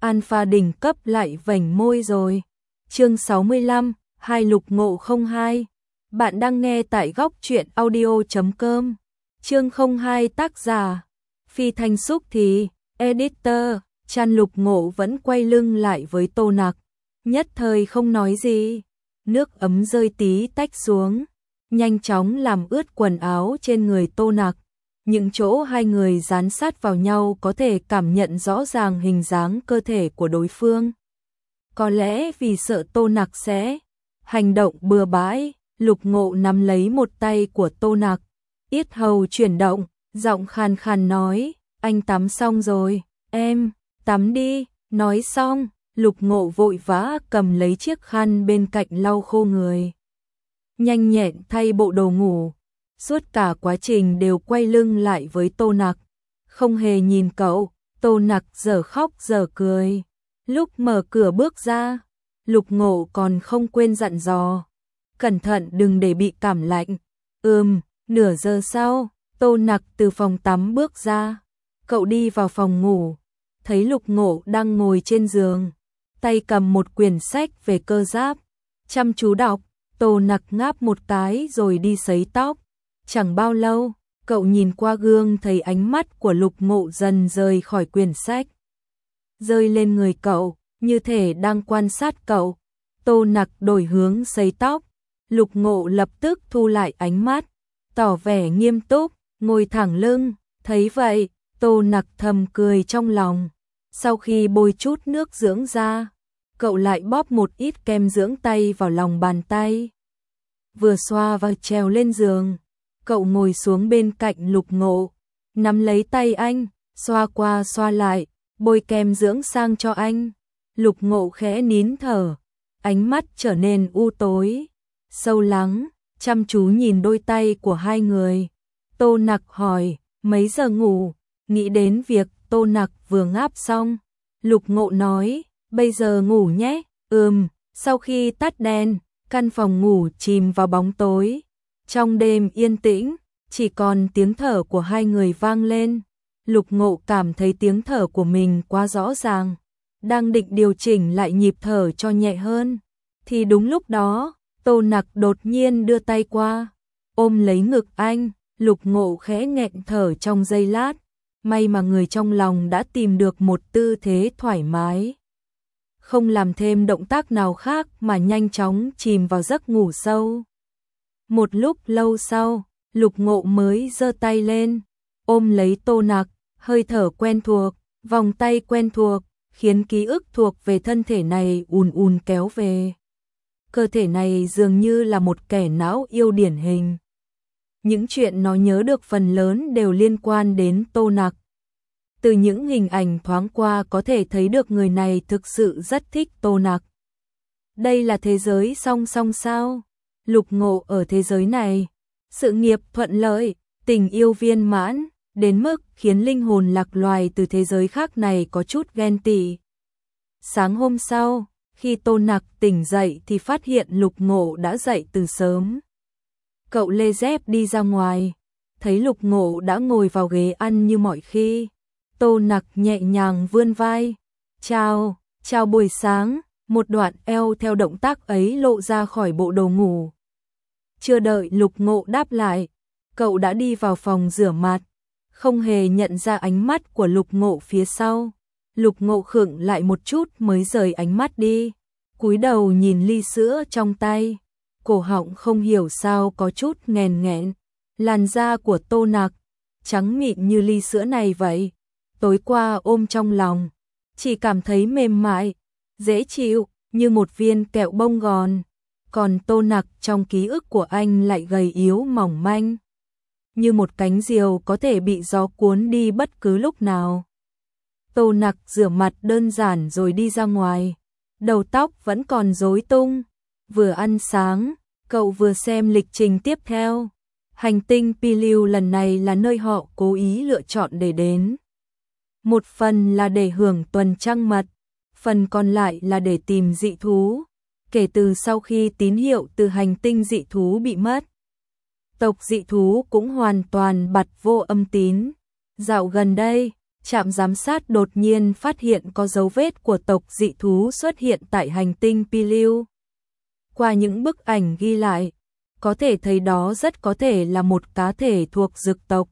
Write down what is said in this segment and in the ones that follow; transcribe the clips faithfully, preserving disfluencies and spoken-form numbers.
Alpha đỉnh cấp lại vểnh môi rồi. Chương sáu mươi lăm, hai lục ngộ không hai. Bạn đang nghe tại góc truyện audio chấm com. Chương không hai tác giả Phi Thanh Xúc thì editor. Chan Lục Ngộ vẫn quay lưng lại với Tô Nặc, nhất thời không nói gì. Nước ấm rơi tí tách xuống, nhanh chóng làm ướt quần áo trên người Tô Nặc. Những chỗ hai người dán sát vào nhau có thể cảm nhận rõ ràng hình dáng cơ thể của đối phương. Có lẽ vì sợ Tô Nặc sẽ hành động bừa bãi, Lục Ngộ nắm lấy một tay của Tô Nặc, yết hầu chuyển động, giọng khàn khàn nói, anh tắm xong rồi, em, tắm đi. Nói xong, Lục Ngộ vội vã cầm lấy chiếc khăn bên cạnh lau khô người. Nhanh nhẹn thay bộ đồ ngủ, suốt cả quá trình đều quay lưng lại với Tô Nặc, không hề nhìn cậu. Tô Nặc giờ khóc giờ cười. Lúc mở cửa bước ra, Lục Ngộ còn không quên dặn dò, cẩn thận đừng để bị cảm lạnh. Ừm, nửa giờ sau, Tô Nặc từ phòng tắm bước ra. Cậu đi vào phòng ngủ, thấy Lục Ngộ đang ngồi trên giường, tay cầm một quyển sách về cơ giáp, chăm chú đọc. Tô Nặc ngáp một cái rồi đi sấy tóc. Chẳng bao lâu, cậu nhìn qua gương thấy ánh mắt của Lục Ngộ dần rời khỏi quyển sách, rơi lên người cậu, như thể đang quan sát cậu. Tô Nặc đổi hướng sấy tóc, Lục Ngộ lập tức thu lại ánh mắt, tỏ vẻ nghiêm túc, ngồi thẳng lưng. Thấy vậy, Tô Nặc thầm cười trong lòng. Sau khi bôi chút nước dưỡng da, cậu lại bóp một ít kem dưỡng tay vào lòng bàn tay. Vừa xoa và trèo lên giường, cậu ngồi xuống bên cạnh Lục Ngộ, nắm lấy tay anh, xoa qua xoa lại, bôi kem dưỡng sang cho anh. Lục Ngộ khẽ nín thở, ánh mắt trở nên u tối, sâu lắng, chăm chú nhìn đôi tay của hai người. Tô Nặc hỏi, mấy giờ ngủ? Nghĩ đến việc Tô Nặc vừa ngáp xong, Lục Ngộ nói, bây giờ ngủ nhé. Ừm. Sau khi tắt đèn, căn phòng ngủ chìm vào bóng tối. Trong đêm yên tĩnh, chỉ còn tiếng thở của hai người vang lên. Lục Ngộ cảm thấy tiếng thở của mình quá rõ ràng, đang định điều chỉnh lại nhịp thở cho nhẹ hơn, thì đúng lúc đó, Tô Nặc đột nhiên đưa tay qua, ôm lấy ngực anh. Lục Ngộ khẽ nghẹn thở trong giây lát, may mà người trong lòng đã tìm được một tư thế thoải mái, không làm thêm động tác nào khác mà nhanh chóng chìm vào giấc ngủ sâu. Một lúc lâu sau, Lục Ngộ mới giơ tay lên, ôm lấy Tô Nặc, hơi thở quen thuộc, vòng tay quen thuộc, khiến ký ức thuộc về thân thể này ùn ùn kéo về. Cơ thể này dường như là một kẻ não yêu điển hình. Những chuyện nó nhớ được phần lớn đều liên quan đến Tô Nặc. Từ những hình ảnh thoáng qua có thể thấy được người này thực sự rất thích Tô Nặc. Đây là thế giới song song sao? Lục Ngộ ở thế giới này, sự nghiệp thuận lợi, tình yêu viên mãn, đến mức khiến linh hồn lạc loài từ thế giới khác này có chút ghen tị. Sáng hôm sau, khi Tô Nặc tỉnh dậy thì phát hiện Lục Ngộ đã dậy từ sớm. Cậu lê dép đi ra ngoài, thấy Lục Ngộ đã ngồi vào ghế ăn như mọi khi. Tô Nặc nhẹ nhàng vươn vai, chào, chào buổi sáng. Một đoạn eo theo động tác ấy lộ ra khỏi bộ đồ ngủ. Chưa đợi Lục Ngộ đáp lại, cậu đã đi vào phòng rửa mặt, không hề nhận ra ánh mắt của Lục Ngộ phía sau. Lục Ngộ khựng lại một chút mới rời ánh mắt đi, cúi đầu nhìn ly sữa trong tay, cổ họng không hiểu sao có chút nghèn nghẹn. Làn da của Tô Nặc trắng mịn như ly sữa này vậy, tối qua ôm trong lòng, chỉ cảm thấy mềm mại, dễ chịu, như một viên kẹo bông gòn. Còn Tô Nặc trong ký ức của anh lại gầy yếu mỏng manh, như một cánh diều có thể bị gió cuốn đi bất cứ lúc nào. Tô Nặc rửa mặt đơn giản rồi đi ra ngoài, đầu tóc vẫn còn rối tung. Vừa ăn sáng, cậu vừa xem lịch trình tiếp theo. Hành tinh Piliu lần này là nơi họ cố ý lựa chọn để đến. Một phần là để hưởng tuần trăng mật, phần còn lại là để tìm dị thú. Kể từ sau khi tín hiệu từ hành tinh dị thú bị mất, tộc dị thú cũng hoàn toàn bặt vô âm tín. Dạo gần đây, Trạm giám sát đột nhiên phát hiện có dấu vết của tộc dị thú xuất hiện tại hành tinh Piliu. Qua những bức ảnh ghi lại, có thể thấy đó rất có thể là một cá thể thuộc dực tộc.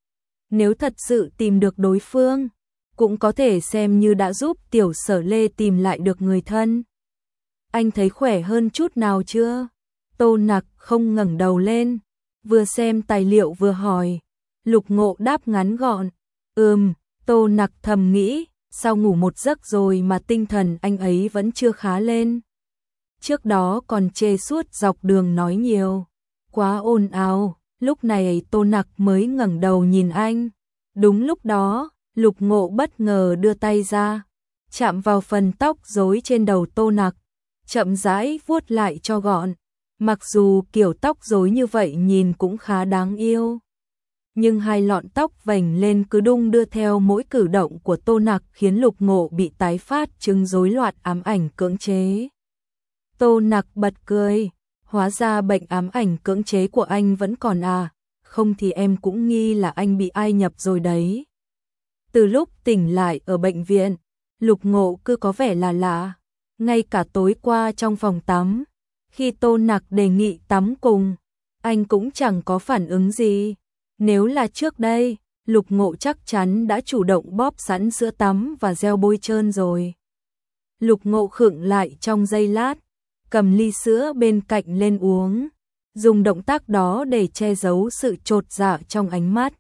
Nếu thật sự tìm được đối phương, cũng có thể xem như đã giúp Tiểu Sở Lê tìm lại được người thân. Anh thấy khỏe hơn chút nào chưa? Tô Nặc không ngẩng đầu lên, vừa xem tài liệu vừa hỏi. Lục Ngộ đáp ngắn gọn, ừm. Tô Nặc thầm nghĩ, sao ngủ một giấc rồi mà tinh thần anh ấy vẫn chưa khá lên. Trước đó còn chê suốt dọc đường nói nhiều, quá ồn ào. Lúc này Tô Nặc mới ngẩng đầu nhìn anh. Đúng lúc đó, Lục Ngộ bất ngờ đưa tay ra, chạm vào phần tóc rối trên đầu Tô Nặc, chậm rãi vuốt lại cho gọn. Mặc dù kiểu tóc rối như vậy nhìn cũng khá đáng yêu, nhưng hai lọn tóc vành lên cứ đung đưa theo mỗi cử động của Tô Nặc khiến Lục Ngộ bị tái phát chứng rối loạn ám ảnh cưỡng chế. Tô Nặc bật cười, hóa ra bệnh ám ảnh cưỡng chế của anh vẫn còn à, không thì em cũng nghi là anh bị ai nhập rồi đấy. Từ lúc tỉnh lại ở bệnh viện, Lục Ngộ cứ có vẻ là lạ, ngay cả tối qua trong phòng tắm, khi Tô Nặc đề nghị tắm cùng, anh cũng chẳng có phản ứng gì. Nếu là trước đây, Lục Ngộ chắc chắn đã chủ động bóp sẵn sữa tắm và gel bôi trơn rồi. Lục Ngộ khựng lại trong giây lát, cầm ly sữa bên cạnh lên uống, dùng động tác đó để che giấu sự chột dạ trong ánh mắt.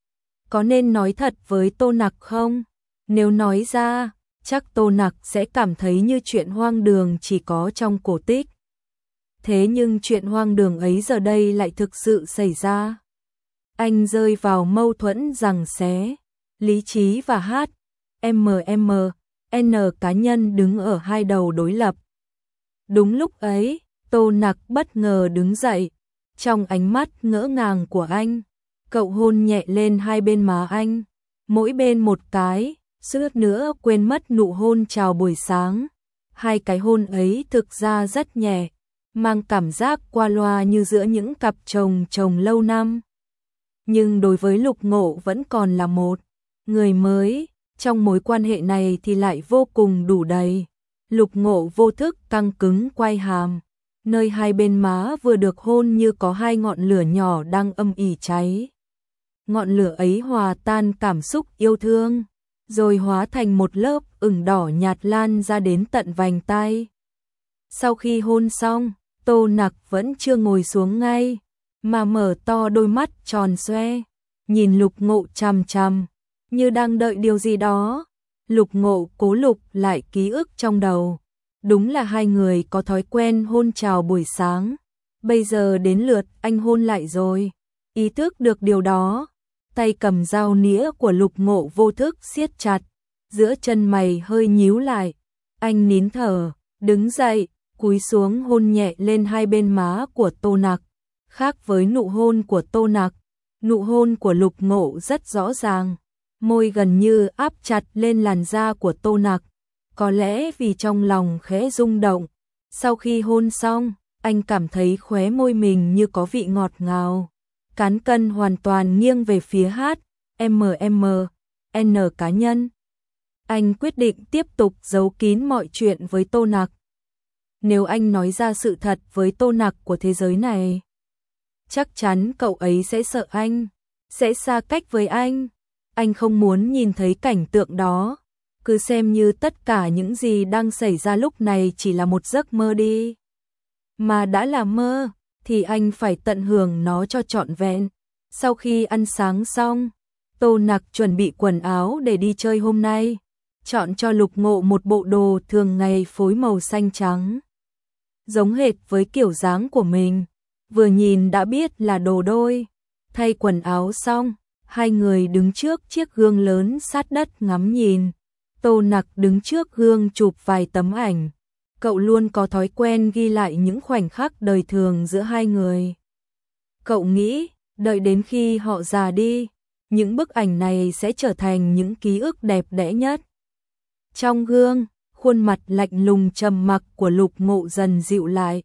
Có nên nói thật với Tô Nặc không? Nếu nói ra, chắc Tô Nặc sẽ cảm thấy như chuyện hoang đường chỉ có trong cổ tích. Thế nhưng chuyện hoang đường ấy giờ đây lại thực sự xảy ra. Anh rơi vào mâu thuẫn giằng xé, lý trí và hát, em em, N cá nhân đứng ở hai đầu đối lập. Đúng lúc ấy, Tô Nặc bất ngờ đứng dậy, trong ánh mắt ngỡ ngàng của anh, cậu hôn nhẹ lên hai bên má anh, mỗi bên một cái, suýt nữa quên mất nụ hôn chào buổi sáng. Hai cái hôn ấy thực ra rất nhẹ, mang cảm giác qua loa như giữa những cặp chồng chồng lâu năm. Nhưng đối với Lục Ngộ vẫn còn là một người mới, trong mối quan hệ này thì lại vô cùng đủ đầy. Lục Ngộ vô thức căng cứng quay hàm, nơi hai bên má vừa được hôn như có hai ngọn lửa nhỏ đang âm ỉ cháy. Ngọn lửa ấy hòa tan cảm xúc yêu thương, rồi hóa thành một lớp ửng đỏ nhạt lan ra đến tận vành tai. Sau khi hôn xong, Tô Nặc vẫn chưa ngồi xuống ngay, mà mở to đôi mắt tròn xoe, nhìn Lục Ngộ chằm chằm, như đang đợi điều gì đó. Lục Ngộ cố lục lại ký ức trong đầu. Đúng là hai người có thói quen hôn chào buổi sáng. Bây giờ đến lượt anh hôn lại rồi. Ý thức được điều đó, tay cầm dao nĩa của Lục Ngộ vô thức siết chặt, giữa chân mày hơi nhíu lại. Anh nín thở, đứng dậy, cúi xuống hôn nhẹ lên hai bên má của Tô Nặc. Khác với nụ hôn của Tô Nặc, nụ hôn của Lục Ngộ rất rõ ràng, môi gần như áp chặt lên làn da của Tô Nặc. Có lẽ vì trong lòng khẽ rung động, sau khi hôn xong, anh cảm thấy khóe môi mình như có vị ngọt ngào. Cán cân hoàn toàn nghiêng về phía hát, em em, N cá nhân. Anh quyết định tiếp tục giấu kín mọi chuyện với Tô Nặc. Nếu anh nói ra sự thật với Tô Nặc của thế giới này, chắc chắn cậu ấy sẽ sợ anh, sẽ xa cách với anh. Anh không muốn nhìn thấy cảnh tượng đó, cứ xem như tất cả những gì đang xảy ra lúc này chỉ là một giấc mơ đi. Mà đã là mơ, thì anh phải tận hưởng nó cho trọn vẹn. Sau khi ăn sáng xong, Tô Nặc chuẩn bị quần áo để đi chơi hôm nay, chọn cho Lục Ngộ một bộ đồ thường ngày phối màu xanh trắng, giống hệt với kiểu dáng của mình, vừa nhìn đã biết là đồ đôi. Thay quần áo xong, hai người đứng trước chiếc gương lớn sát đất ngắm nhìn. Tô Nặc đứng trước gương chụp vài tấm ảnh. Cậu luôn có thói quen ghi lại những khoảnh khắc đời thường giữa hai người. Cậu nghĩ, đợi đến khi họ già đi, những bức ảnh này sẽ trở thành những ký ức đẹp đẽ nhất. Trong gương, khuôn mặt lạnh lùng trầm mặc của Lục Ngộ dần dịu lại.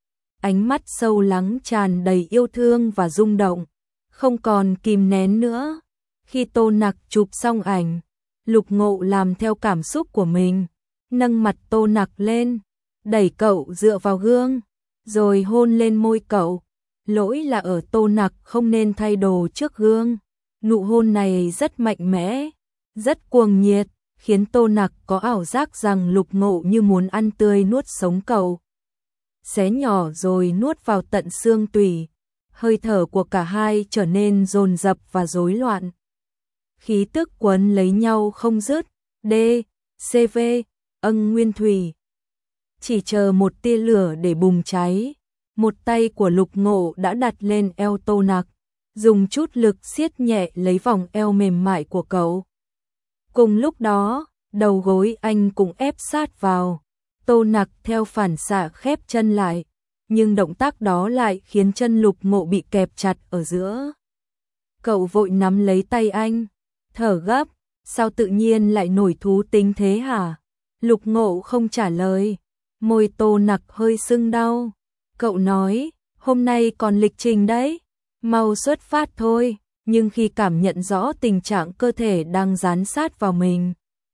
Ánh mắt sâu lắng tràn đầy yêu thương và rung động, không còn kìm nén nữa. Khi Tô Nặc chụp xong ảnh, Lục Ngộ làm theo cảm xúc của mình, nâng mặt Tô Nặc lên, đẩy cậu dựa vào gương, rồi hôn lên môi cậu. Lỗi là ở Tô Nặc không nên thay đồ trước gương. Nụ hôn này rất mạnh mẽ, rất cuồng nhiệt, khiến Tô Nặc có ảo giác rằng Lục Ngộ như muốn ăn tươi nuốt sống cậu. Xé nhỏ rồi nuốt vào tận xương tủy, hơi thở của cả hai trở nên dồn dập và rối loạn. Khí tức quấn lấy nhau không dứt, D, xê vê, ân nguyên thủy. Chỉ chờ một tia lửa để bùng cháy, một tay của Lục Ngộ đã đặt lên eo Tô Nặc, dùng chút lực siết nhẹ lấy vòng eo mềm mại của cậu. Cùng lúc đó, đầu gối anh cũng ép sát vào. Tô Nặc theo phản xạ khép chân lại, nhưng động tác đó lại khiến chân Lục Ngộ bị kẹp chặt ở giữa. Cậu vội nắm lấy tay anh, thở gấp, sao tự nhiên lại nổi thú tính thế hả? Lục Ngộ không trả lời, môi Tô Nặc hơi sưng đau. Cậu nói, hôm nay còn lịch trình đấy, mau xuất phát thôi. Nhưng khi cảm nhận rõ tình trạng cơ thể đang dán sát vào mình,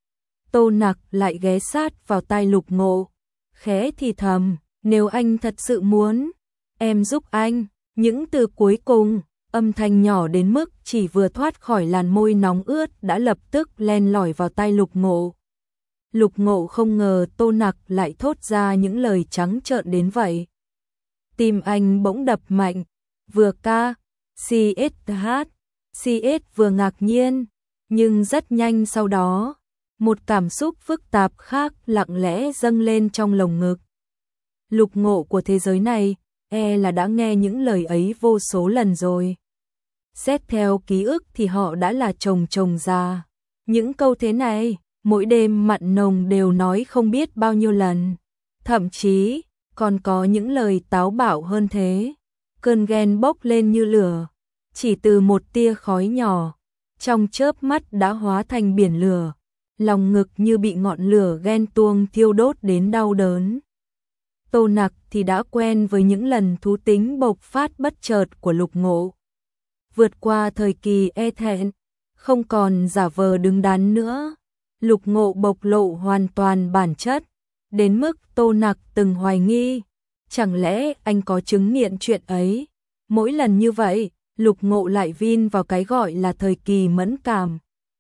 Tô Nặc lại ghé sát vào tai Lục Ngộ, khẽ thì thầm, nếu anh thật sự muốn, em giúp anh. Những từ cuối cùng, âm thanh nhỏ đến mức chỉ vừa thoát khỏi làn môi nóng ướt đã lập tức len lỏi vào tai Lục Ngộ. Lục Ngộ không ngờ Tô Nặc lại thốt ra những lời trắng trợn đến vậy. Tim anh bỗng đập mạnh, vừa ca, xê ét hát, xê ét vừa ngạc nhiên, nhưng rất nhanh sau đó, một cảm xúc phức tạp khác lặng lẽ dâng lên trong lồng ngực. Lục Ngộ của thế giới này, e là đã nghe những lời ấy vô số lần rồi. Xét theo ký ức thì họ đã là chồng chồng già. Những câu thế này, mỗi đêm mặn nồng đều nói không biết bao nhiêu lần. Thậm chí, còn có những lời táo bạo hơn thế. Cơn ghen bốc lên như lửa, chỉ từ một tia khói nhỏ, trong chớp mắt đã hóa thành biển lửa. Lòng ngực như bị ngọn lửa ghen tuông thiêu đốt đến đau đớn. Tô Nặc thì đã quen với những lần thú tính bộc phát bất chợt của Lục Ngộ. Vượt qua thời kỳ e thẹn, không còn giả vờ đứng đắn nữa. Lục Ngộ bộc lộ hoàn toàn bản chất, đến mức Tô Nặc từng hoài nghi, chẳng lẽ anh có chứng nghiện chuyện ấy. Mỗi lần như vậy, Lục Ngộ lại vin vào cái gọi là thời kỳ mẫn cảm.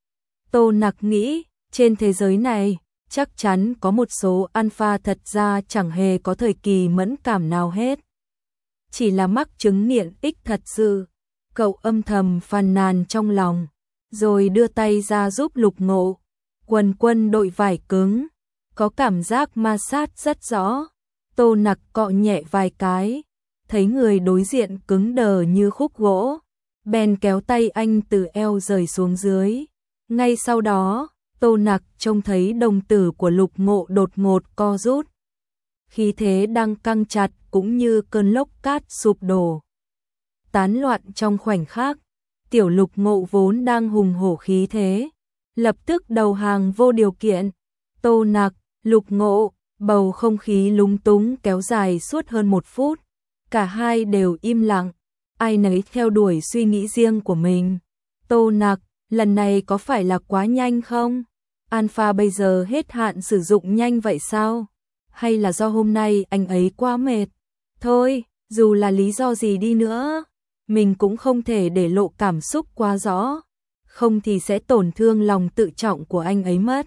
Tô Nặc nghĩ, trên thế giới này, chắc chắn có một số alpha thật ra chẳng hề có thời kỳ mẫn cảm nào hết. Chỉ là mắc chứng nghiện ích thật sự. Cậu âm thầm phàn nàn trong lòng, rồi đưa tay ra giúp Lục Ngộ. Quần quân đội vải cứng, có cảm giác ma sát rất rõ. Tô Nặc cọ nhẹ vài cái, thấy người đối diện cứng đờ như khúc gỗ, bèn kéo tay anh từ eo rời xuống dưới. Ngay sau đó, Tô Nặc trông thấy đồng tử của Lục Ngộ đột ngột co rút. Khí thế đang căng chặt cũng như cơn lốc cát sụp đổ, tán loạn trong khoảnh khắc. Tiểu Lục Ngộ vốn đang hùng hổ khí thế, lập tức đầu hàng vô điều kiện. Tô Nặc, Lục Ngộ, bầu không khí lúng túng kéo dài suốt hơn một phút. Cả hai đều im lặng, ai nấy theo đuổi suy nghĩ riêng của mình. Tô Nặc, lần này có phải là quá nhanh không? Alpha bây giờ hết hạn sử dụng nhanh vậy sao? Hay là do hôm nay anh ấy quá mệt? Thôi, dù là lý do gì đi nữa, mình cũng không thể để lộ cảm xúc quá rõ, không thì sẽ tổn thương lòng tự trọng của anh ấy mất.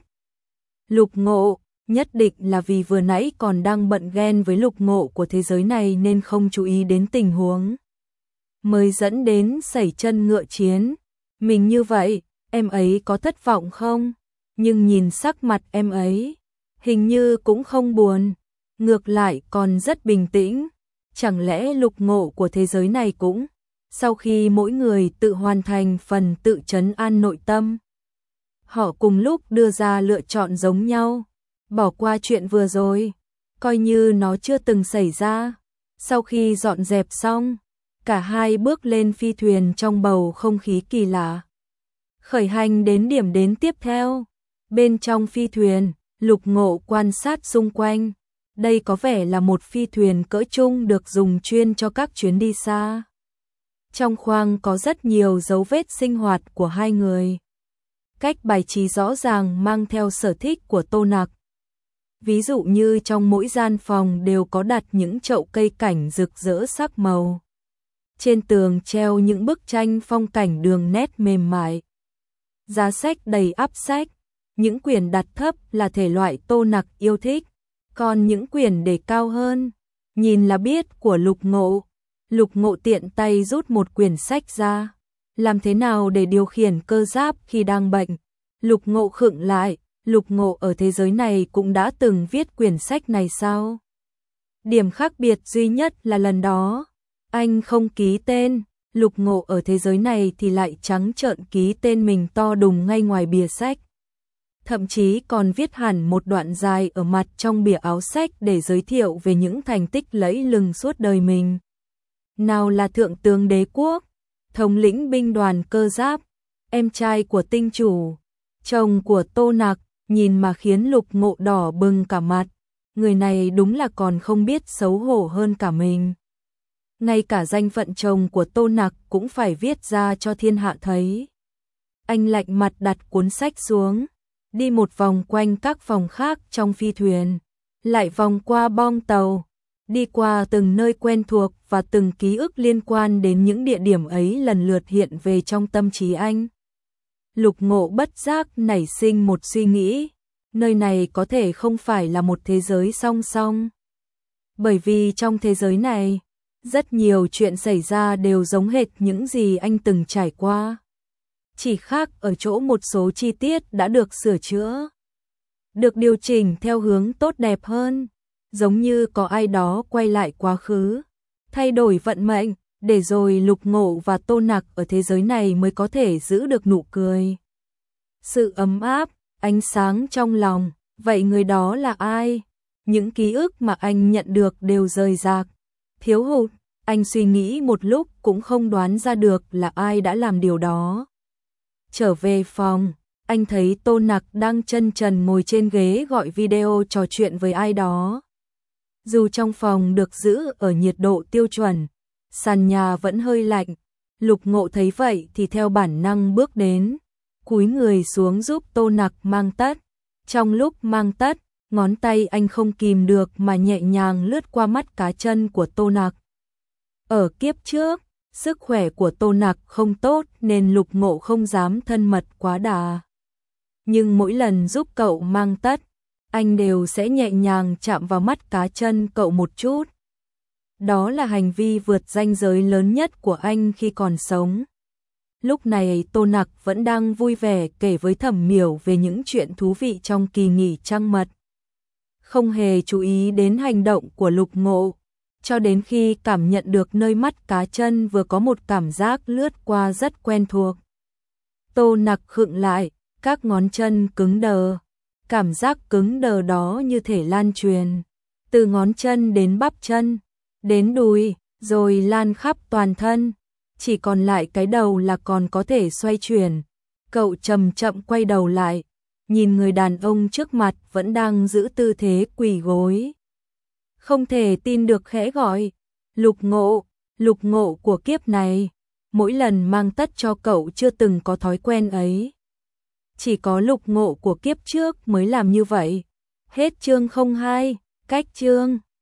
Lục Ngộ, nhất định là vì vừa nãy còn đang bận ghen với Lục Ngộ của thế giới này nên không chú ý đến tình huống, mới dẫn đến sẩy chân ngựa chiến. Mình như vậy, em ấy có thất vọng không? Nhưng nhìn sắc mặt em ấy, hình như cũng không buồn, ngược lại còn rất bình tĩnh. Chẳng lẽ Lục Ngộ của thế giới này cũng, sau khi mỗi người tự hoàn thành phần tự trấn an nội tâm, họ cùng lúc đưa ra lựa chọn giống nhau, bỏ qua chuyện vừa rồi, coi như nó chưa từng xảy ra. Sau khi dọn dẹp xong, cả hai bước lên phi thuyền trong bầu không khí kỳ lạ, khởi hành đến điểm đến tiếp theo. Bên trong phi thuyền, Lục Ngộ quan sát xung quanh. Đây có vẻ là một phi thuyền cỡ trung được dùng chuyên cho các chuyến đi xa. Trong khoang có rất nhiều dấu vết sinh hoạt của hai người. cách bài trí rõ ràng mang theo sở thích của Tô Nặc. Ví dụ như trong mỗi gian phòng đều có đặt những chậu cây cảnh rực rỡ sắc màu. Trên tường treo những bức tranh phong cảnh đường nét mềm mại. Giá sách đầy ắp sách, những quyển đặt thấp là thể loại Tô Nặc yêu thích, còn những quyển để cao hơn, nhìn là biết của Lục Ngộ. Lục Ngộ tiện tay rút một quyển sách ra. Làm thế nào để điều khiển cơ giáp khi đang bệnh? Lục Ngộ khựng lại, Lục Ngộ ở thế giới này cũng đã từng viết quyển sách này sao? Điểm khác biệt duy nhất là lần đó, anh không ký tên, Lục Ngộ ở thế giới này thì lại trắng trợn ký tên mình to đùng ngay ngoài bìa sách. Thậm chí còn viết hẳn một đoạn dài ở mặt trong bìa áo sách để giới thiệu về những thành tích lẫy lừng suốt đời mình. Nào là Thượng tướng Đế Quốc, thống lĩnh binh đoàn cơ giáp, em trai của tinh chủ, chồng của Tô Nặc, nhìn mà khiến Lục Ngộ đỏ bừng cả mặt. Người này đúng là còn không biết xấu hổ hơn cả mình. Ngay cả danh phận chồng của Tô Nặc cũng phải viết ra cho thiên hạ thấy. Anh lạnh mặt đặt cuốn sách xuống, đi một vòng quanh các phòng khác trong phi thuyền, lại vòng qua bong tàu, đi qua từng nơi quen thuộc và từng ký ức liên quan đến những địa điểm ấy lần lượt hiện về trong tâm trí anh. Lục Ngộ bất giác nảy sinh một suy nghĩ, nơi này có thể không phải là một thế giới song song. Bởi vì trong thế giới này, rất nhiều chuyện xảy ra đều giống hệt những gì anh từng trải qua. Chỉ khác ở chỗ một số chi tiết đã được sửa chữa, được điều chỉnh theo hướng tốt đẹp hơn, giống như có ai đó quay lại quá khứ, thay đổi vận mệnh, để rồi Lục Ngộ và Tô Nặc ở thế giới này mới có thể giữ được nụ cười. Sự ấm áp, ánh sáng trong lòng, vậy người đó là ai? Những ký ức mà anh nhận được đều rời rạc, thiếu hụt, anh suy nghĩ một lúc cũng không đoán ra được là ai đã làm điều đó. Trở về phòng, anh thấy Tô Nặc đang chân trần ngồi trên ghế gọi video trò chuyện với ai đó. Dù trong phòng được giữ ở nhiệt độ tiêu chuẩn, sàn nhà vẫn hơi lạnh, Lục Ngộ thấy vậy thì theo bản năng bước đến, cúi người xuống giúp Tô Nặc mang tất. Trong lúc mang tất, ngón tay anh không kìm được mà nhẹ nhàng lướt qua mắt cá chân của Tô Nặc. Ở kiếp trước, sức khỏe của Tô Nặc không tốt nên Lục Ngộ không dám thân mật quá đà. Nhưng mỗi lần giúp cậu mang tất, anh đều sẽ nhẹ nhàng chạm vào mắt cá chân cậu một chút. Đó là hành vi vượt ranh giới lớn nhất của anh khi còn sống. Lúc này Tô Nặc vẫn đang vui vẻ kể với Thẩm Miểu về những chuyện thú vị trong kỳ nghỉ trăng mật. Không hề chú ý đến hành động của Lục Ngộ, cho đến khi cảm nhận được nơi mắt cá chân vừa có một cảm giác lướt qua rất quen thuộc. Tô Nặc khựng lại, các ngón chân cứng đờ. Cảm giác cứng đờ đó như thể lan truyền, từ ngón chân đến bắp chân, đến đùi, rồi lan khắp toàn thân. Chỉ còn lại cái đầu là còn có thể xoay chuyển. Cậu chậm chậm quay đầu lại, nhìn người đàn ông trước mặt vẫn đang giữ tư thế quỳ gối. Không thể tin được khẽ gọi, Lục Ngộ, Lục Ngộ của kiếp này. Mỗi lần mang tất cho cậu chưa từng có thói quen ấy. Chỉ có Lục Ngộ của kiếp trước mới làm như vậy. Hết chương không hai, cách chương.